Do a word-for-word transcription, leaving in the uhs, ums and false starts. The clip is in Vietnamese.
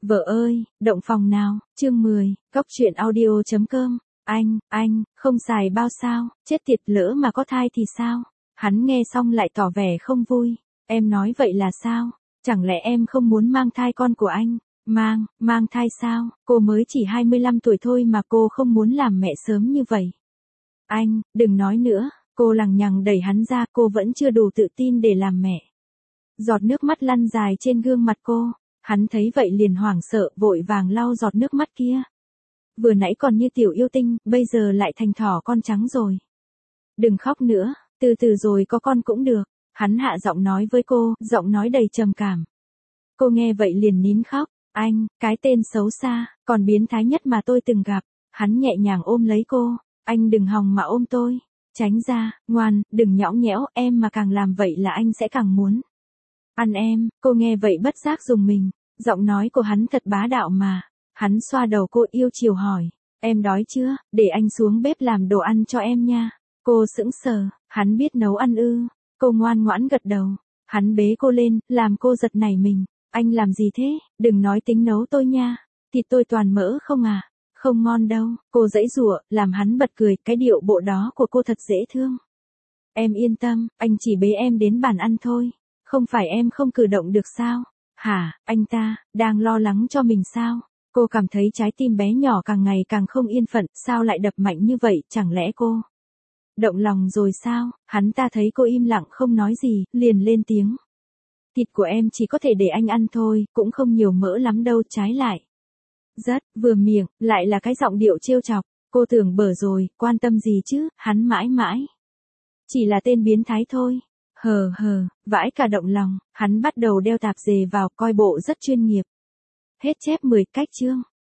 Vợ ơi, động phòng nào, chương mười, cóc truyện audio chấm com. Anh, anh, không xài bao sao, chết tiệt, lỡ mà có thai thì sao? Hắn nghe xong lại tỏ vẻ không vui. Em nói vậy là sao? Chẳng lẽ em không muốn mang thai con của anh? Mang, mang thai sao? Cô mới chỉ hai mươi lăm tuổi thôi mà cô không muốn làm mẹ sớm như vậy. Anh, đừng nói nữa, cô lằng nhằng đẩy hắn ra, cô vẫn chưa đủ tự tin để làm mẹ. Giọt nước mắt lăn dài trên gương mặt cô. Hắn thấy vậy liền hoảng sợ, vội vàng lau giọt nước mắt kia. Vừa nãy còn như tiểu yêu tinh, bây giờ lại thành thỏ con trắng rồi. Đừng khóc nữa, từ từ rồi có con cũng được. Hắn hạ giọng nói với cô, giọng nói đầy trầm cảm. Cô nghe vậy liền nín khóc. Anh, cái tên xấu xa, còn biến thái nhất mà tôi từng gặp. Hắn nhẹ nhàng ôm lấy cô. Anh đừng hòng mà ôm tôi. Tránh ra, ngoan, đừng nhõng nhẽo, em mà càng làm vậy là anh sẽ càng muốn ăn em. Cô nghe vậy bất giác rùng mình. Giọng nói của hắn thật bá đạo mà. Hắn xoa đầu cô yêu chiều hỏi. Em đói chưa, để anh xuống bếp làm đồ ăn cho em nha. Cô sững sờ, hắn biết nấu ăn ư. Cô ngoan ngoãn gật đầu. Hắn bế cô lên, làm cô giật nảy mình. Anh làm gì thế, đừng nói tính nấu tôi nha. Thịt tôi toàn mỡ không à, không ngon đâu. Cô giãy giụa, làm hắn bật cười, cái điệu bộ đó của cô thật dễ thương. Em yên tâm, anh chỉ bế em đến bàn ăn thôi. Không phải em không cử động được sao? Hả, anh ta, đang lo lắng cho mình sao? Cô cảm thấy trái tim bé nhỏ càng ngày càng không yên phận, sao lại đập mạnh như vậy, chẳng lẽ cô động lòng rồi sao? Hắn ta thấy cô im lặng không nói gì, liền lên tiếng. Thịt của em chỉ có thể để anh ăn thôi, cũng không nhiều mỡ lắm đâu, trái lại. Rất, vừa miệng, lại là cái giọng điệu trêu chọc. Cô tưởng bở rồi, quan tâm gì chứ, hắn mãi mãi chỉ là tên biến thái thôi. Hờ hờ, vãi cả động lòng, hắn bắt đầu đeo tạp dề vào, coi bộ rất chuyên nghiệp. Hết chép mười cách chương.